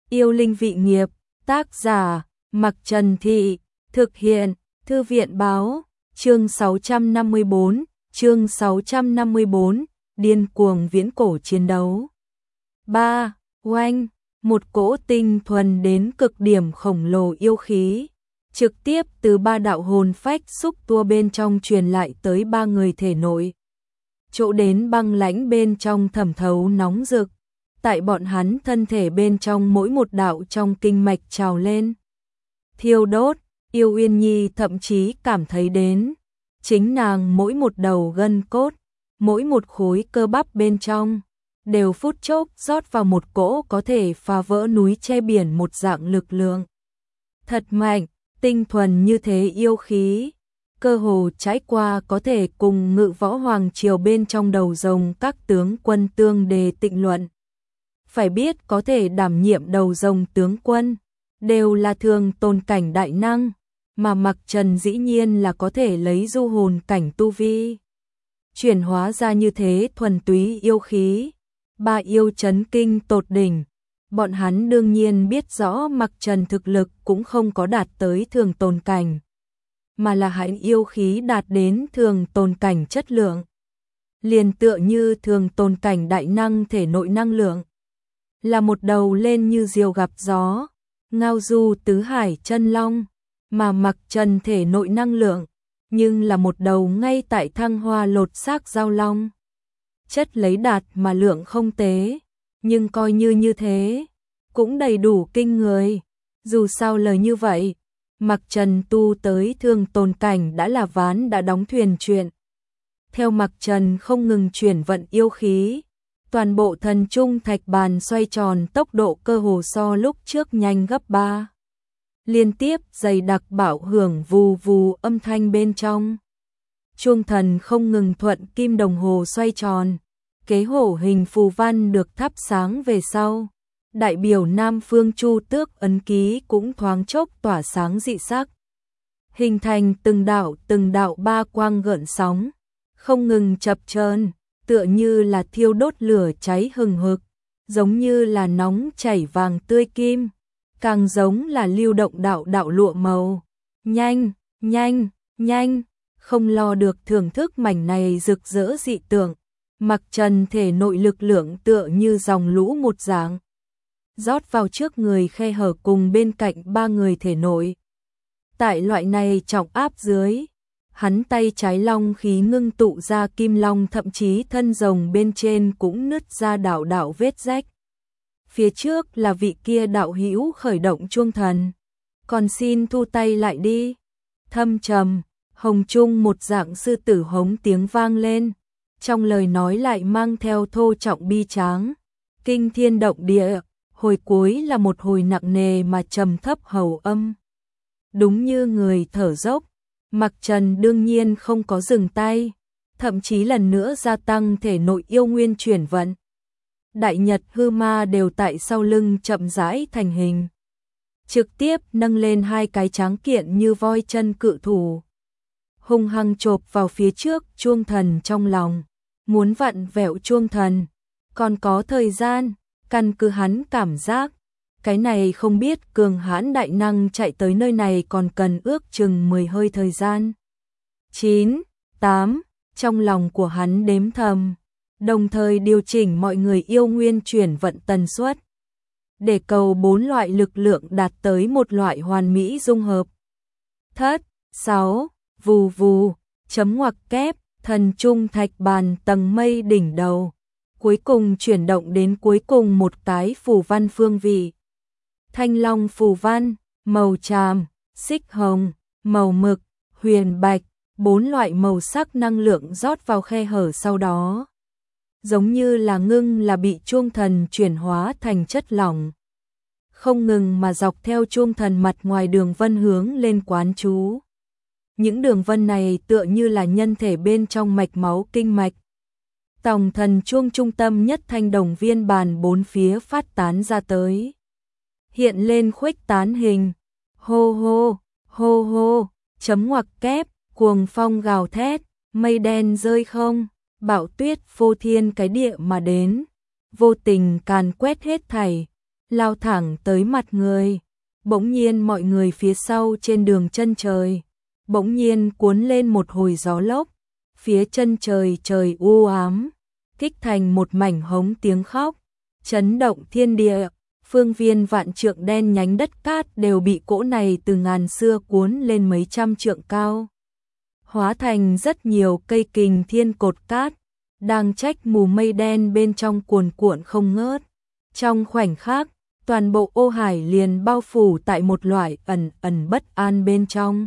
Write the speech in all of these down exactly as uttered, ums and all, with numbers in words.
Yêu linh vị nghiệp, tác giả, Mặc Trần Thị, thực hiện, Thư viện báo, chương sáu trăm năm mươi bốn, chương sáu trăm năm mươi bốn, điên cuồng viễn cổ chiến đấu. ba. Oanh, một cỗ tinh thuần đến cực điểm khổng lồ yêu khí, trực tiếp từ ba đạo hồn phách xúc tua bên trong truyền lại tới ba người thể nội. Chỗ đến băng lãnh bên trong thẩm thấu nóng rực, tại bọn hắn thân thể bên trong mỗi một đạo trong kinh mạch trào lên. Thiêu đốt, Yêu Uyên Nhi thậm chí cảm thấy đến, chính nàng mỗi một đầu gân cốt, mỗi một khối cơ bắp bên trong, đều phút chốc rót vào một cỗ có thể phá vỡ núi che biển một dạng lực lượng. Thật mạnh, tinh thuần như thế yêu khí, cơ hồ trải qua có thể cùng Ngự Võ Hoàng triều bên trong đầu rồng các tướng quân tương đề tịnh luận. Phải biết có thể đảm nhiệm đầu rồng tướng quân, đều là thường tồn cảnh đại năng, mà Mặc Trần dĩ nhiên là có thể lấy du hồn cảnh tu vi chuyển hóa ra như thế thuần túy yêu khí. Ba yêu chấn kinh tột đỉnh, bọn hắn đương nhiên biết rõ Mặc Trần thực lực cũng không có đạt tới thường tồn cảnh, mà là hãy yêu khí đạt đến thường tồn cảnh chất lượng. Liền tựa như thường tồn cảnh đại năng thể nội năng lượng, là một đầu lên như diều gặp gió, ngao du tứ hải chân long, mà Mặc Trần thể nội năng lượng, nhưng là một đầu ngay tại thăng hoa lột xác giao long. Chất lấy đạt mà lượng không tế, nhưng coi như như thế, cũng đầy đủ kinh người. Dù sao lời như vậy, Mặc Trần tu tới thường tồn cảnh đã là ván đã đóng thuyền chuyện. Theo Mặc Trần không ngừng chuyển vận yêu khí, toàn bộ thần trung thạch bàn xoay tròn tốc độ cơ hồ so lúc trước nhanh gấp ba. Liên tiếp dày đặc bạo hưởng vù vù âm thanh bên trong. Chuông thần không ngừng thuận kim đồng hồ xoay tròn, kế hổ hình phù văn được thắp sáng về sau. Đại biểu Nam Phương Chu Tước ấn ký cũng thoáng chốc tỏa sáng dị sắc, hình thành từng đạo từng đạo ba quang gợn sóng, không ngừng chập chờn, tựa như là thiêu đốt lửa cháy hừng hực, giống như là nóng chảy vàng tươi kim, càng giống là lưu động đạo đạo lụa màu. Nhanh, nhanh, nhanh, không lo được thưởng thức mảnh này rực rỡ dị tượng, Mặc Trần thể nội lực lượng tựa như dòng lũ một dạng, rót vào trước người khe hở cùng bên cạnh ba người thể nội. Tại loại này trọng áp dưới, hắn tay trái long khí ngưng tụ ra kim long, thậm chí thân rồng bên trên cũng nứt ra đạo đạo vết rách. Phía trước là vị kia đạo hữu khởi động chuông thần, còn xin thu tay lại đi. Thâm trầm, hồng trung một dạng sư tử hống tiếng vang lên, trong lời nói lại mang theo thô trọng bi tráng, kinh thiên động địa. Hồi cuối là một hồi nặng nề mà trầm thấp hầu âm. Đúng như người thở dốc, Mặc Trần đương nhiên không có dừng tay, thậm chí lần nữa gia tăng thể nội yêu nguyên chuyển vận. Đại Nhật hư ma đều tại sau lưng chậm rãi thành hình, trực tiếp nâng lên hai cái tráng kiện như voi chân cự thủ, hung hăng chộp vào phía trước chuông thần trong lòng, muốn vặn vẹo chuông thần, còn có thời gian. Căn cứ hắn cảm giác, cái này không biết cường hãn đại năng chạy tới nơi này còn cần ước chừng mười hơi thời gian. chín, tám, trong lòng của hắn đếm thầm, đồng thời điều chỉnh mọi người yêu nguyên chuyển vận tần suất, để cầu bốn loại lực lượng đạt tới một loại hoàn mỹ dung hợp. Thất, sáu, vù vù, chấm ngoặc kép, thần trung thạch bàn tầng mây đỉnh đầu. Cuối cùng chuyển động đến cuối cùng một cái phù văn phương vị. Thanh long phù văn, màu tràm, xích hồng, màu mực, huyền bạch, bốn loại màu sắc năng lượng rót vào khe hở sau đó. Giống như là ngưng là bị chuông thần chuyển hóa thành chất lỏng. Không ngừng mà dọc theo chuông thần mặt ngoài đường vân hướng lên quán chú. Những đường vân này tựa như là nhân thể bên trong mạch máu kinh mạch. Tòng thần chuông trung tâm nhất thanh đồng viên bàn bốn phía phát tán ra tới. Hiện lên khuếch tán hình. Hô hô, hô hô, chấm ngoặc kép, cuồng phong gào thét, mây đen rơi không, bão tuyết phô thiên cái địa mà đến. Vô tình càn quét hết thảy, lao thẳng tới mặt người. Bỗng nhiên mọi người phía sau trên đường chân trời, bỗng nhiên cuốn lên một hồi gió lốc, phía chân trời trời u ám, kích thành một mảnh hống tiếng khóc, chấn động thiên địa, phương viên vạn trượng đen nhánh đất cát đều bị cỗ này từ ngàn xưa cuốn lên mấy trăm trượng cao, hóa thành rất nhiều cây kình thiên cột cát, đang trách mù mây đen bên trong cuồn cuộn không ngớt. Trong khoảnh khắc, toàn bộ ô hải liền bao phủ tại một loại ẩn ẩn bất an bên trong.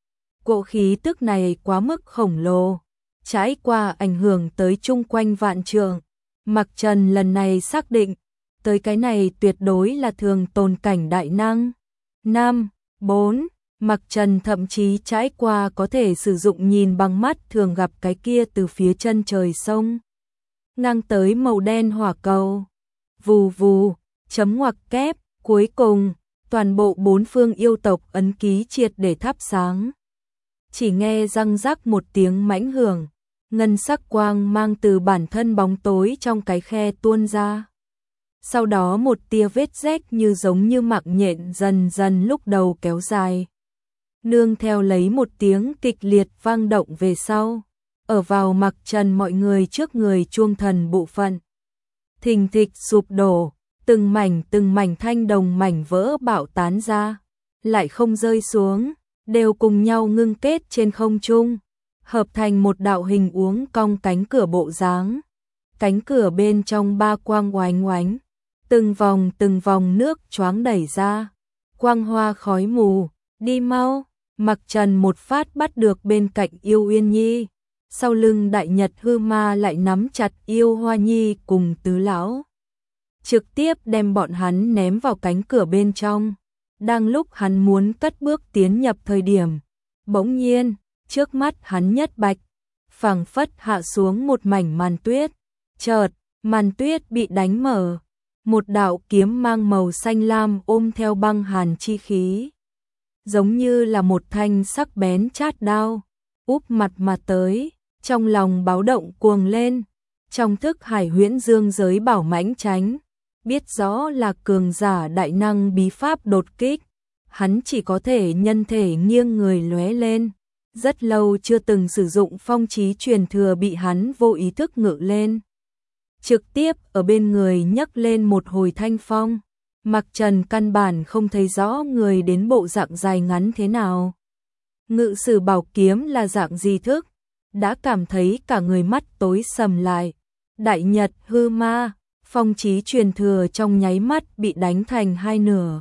Cỗ khí tức này quá mức khổng lồ, trải qua ảnh hưởng tới chung quanh vạn trượng. Mặc Trần lần này xác định, tới cái này tuyệt đối là thường tồn cảnh đại năng. Năm, bốn, Mặc Trần thậm chí trải qua có thể sử dụng nhìn bằng mắt thường gặp cái kia từ phía chân trời sông ngang tới màu đen hỏa cầu. Vù vù, chấm ngoặc kép, cuối cùng, toàn bộ bốn phương yêu tộc ấn ký triệt để thắp sáng. Chỉ nghe răng rắc một tiếng mãnh hưởng, ngân sắc quang mang từ bản thân bóng tối trong cái khe tuôn ra. Sau đó một tia vết rách như giống như mạng nhện dần dần lúc đầu kéo dài. Nương theo lấy một tiếng kịch liệt vang động về sau, ở vào Mặc Trần mọi người trước người chuông thần bộ phận. Thình thịch sụp đổ, từng mảnh từng mảnh thanh đồng mảnh vỡ bạo tán ra, lại không rơi xuống, đều cùng nhau ngưng kết trên không trung, hợp thành một đạo hình uốn cong cánh cửa bộ dáng. Cánh cửa bên trong ba quang oánh oánh, từng vòng từng vòng nước choáng đẩy ra, quang hoa khói mù, đi mau. Mặc Trần một phát bắt được bên cạnh Yêu Uyên Nhi, sau lưng Đại Nhật Hư Ma lại nắm chặt Yêu Hoa Nhi cùng Tứ Lão, trực tiếp đem bọn hắn ném vào cánh cửa bên trong. Đang lúc hắn muốn cất bước tiến nhập thời điểm, bỗng nhiên, trước mắt hắn nhất bạch, phảng phất hạ xuống một mảnh màn tuyết, chợt, màn tuyết bị đánh mở, một đạo kiếm mang màu xanh lam ôm theo băng hàn chi khí, giống như là một thanh sắc bén chát đao, úp mặt mà tới. Trong lòng báo động cuồng lên, trong thức hải huyễn dương giới bảo mãnh tránh, biết rõ là cường giả đại năng bí pháp đột kích, hắn chỉ có thể nhân thể nghiêng người lóe lên. Rất lâu chưa từng sử dụng phong chí truyền thừa bị hắn vô ý thức ngự lên, trực tiếp ở bên người nhấc lên một hồi thanh phong. Mặc Trần căn bản không thấy rõ người đến bộ dạng dài ngắn thế nào, ngự sử bảo kiếm là dạng gì thức, đã cảm thấy cả người mắt tối sầm lại. Đại Nhật Hư Ma, phong chí truyền thừa trong nháy mắt bị đánh thành hai nửa,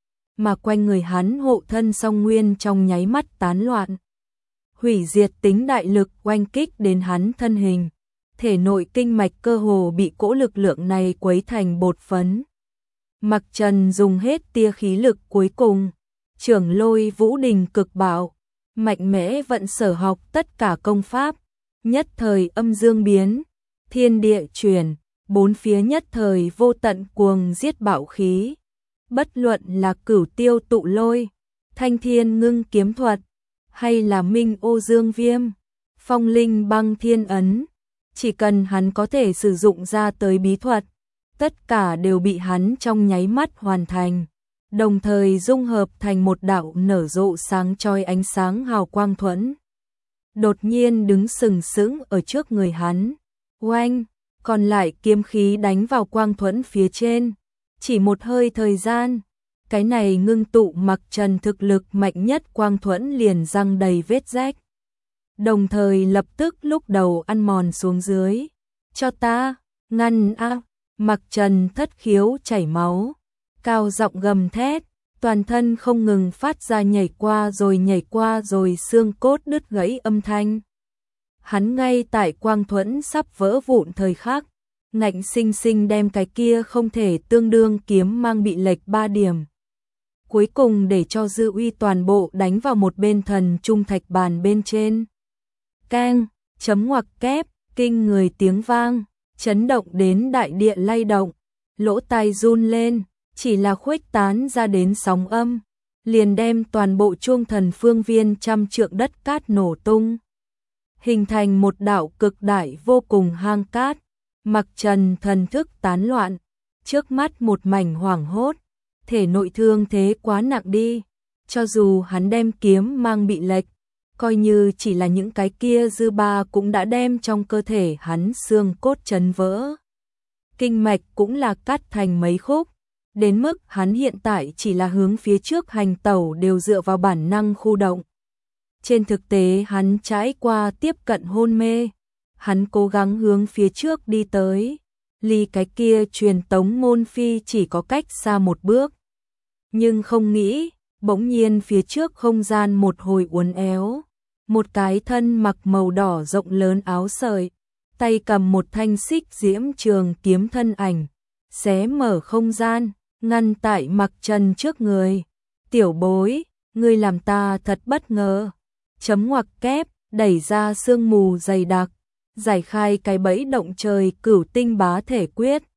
mà quanh người hắn hộ thân song nguyên trong nháy mắt tán loạn. Hủy diệt tính đại lực oanh kích đến hắn thân hình, thể nội kinh mạch cơ hồ bị cỗ lực lượng này quấy thành bột phấn. Mặc Trần dùng hết tia khí lực cuối cùng, Trưởng Lôi Vũ Đình cực bạo, mạnh mẽ vận sở học tất cả công pháp, nhất thời âm dương biến, thiên địa chuyển, bốn phía nhất thời vô tận cuồng giết bạo khí. Bất luận là Cửu Tiêu Tụ Lôi, Thanh Thiên Ngưng Kiếm Thuật, hay là Minh Ô Dương Viêm, Phong Linh Băng Thiên Ấn, chỉ cần hắn có thể sử dụng ra tới bí thuật, tất cả đều bị hắn trong nháy mắt hoàn thành, đồng thời dung hợp thành một đạo nở rộ sáng chói ánh sáng hào quang thuẫn. Đột nhiên đứng sừng sững ở trước người hắn, oanh, còn lại kiếm khí đánh vào quang thuẫn phía trên, chỉ một hơi thời gian, cái này ngưng tụ Mặc Trần thực lực mạnh nhất quang thuẫn liền răng đầy vết rách, đồng thời lập tức lúc đầu ăn mòn xuống dưới. Cho ta, ngăn a! Mặc Trần thất khiếu chảy máu, cao giọng gầm thét, toàn thân không ngừng phát ra nhảy qua rồi nhảy qua rồi xương cốt đứt gãy âm thanh. Hắn ngay tại quang thuẫn sắp vỡ vụn thời khắc, ngạnh sinh sinh đem cái kia không thể tương đương kiếm mang bị lệch ba điểm, cuối cùng để cho dư uy toàn bộ đánh vào một bên thần trung thạch bàn bên trên. Keng, chấm ngoặc kép, kinh người tiếng vang, chấn động đến đại địa lay động, lỗ tai run lên, chỉ là khuếch tán ra đến sóng âm, liền đem toàn bộ chuông thần phương viên trăm trượng đất cát nổ tung, hình thành một đạo cực đại vô cùng hang cát. Mặc Trần thần thức tán loạn, trước mắt một mảnh hoảng hốt, thể nội thương thế quá nặng đi, cho dù hắn đem kiếm mang bị lệch, coi như chỉ là những cái kia dư ba cũng đã đem trong cơ thể hắn xương cốt chấn vỡ. Kinh mạch cũng là cắt thành mấy khúc, đến mức hắn hiện tại chỉ là hướng phía trước hành tẩu đều dựa vào bản năng khu động. Trên thực tế hắn trải qua tiếp cận hôn mê, hắn cố gắng hướng phía trước đi tới, ly cái kia truyền tống môn phi chỉ có cách xa một bước. Nhưng không nghĩ, bỗng nhiên phía trước không gian một hồi uốn éo, một cái thân mặc màu đỏ rộng lớn áo sợi, tay cầm một thanh xích diễm trường kiếm thân ảnh, xé mở không gian, ngăn tại Mặc Trần trước người. Tiểu bối, ngươi làm ta thật bất ngờ. Chấm ngoặc kép, đẩy ra sương mù dày đặc, giải khai cái bẫy động trời cửu tinh bá thể quyết.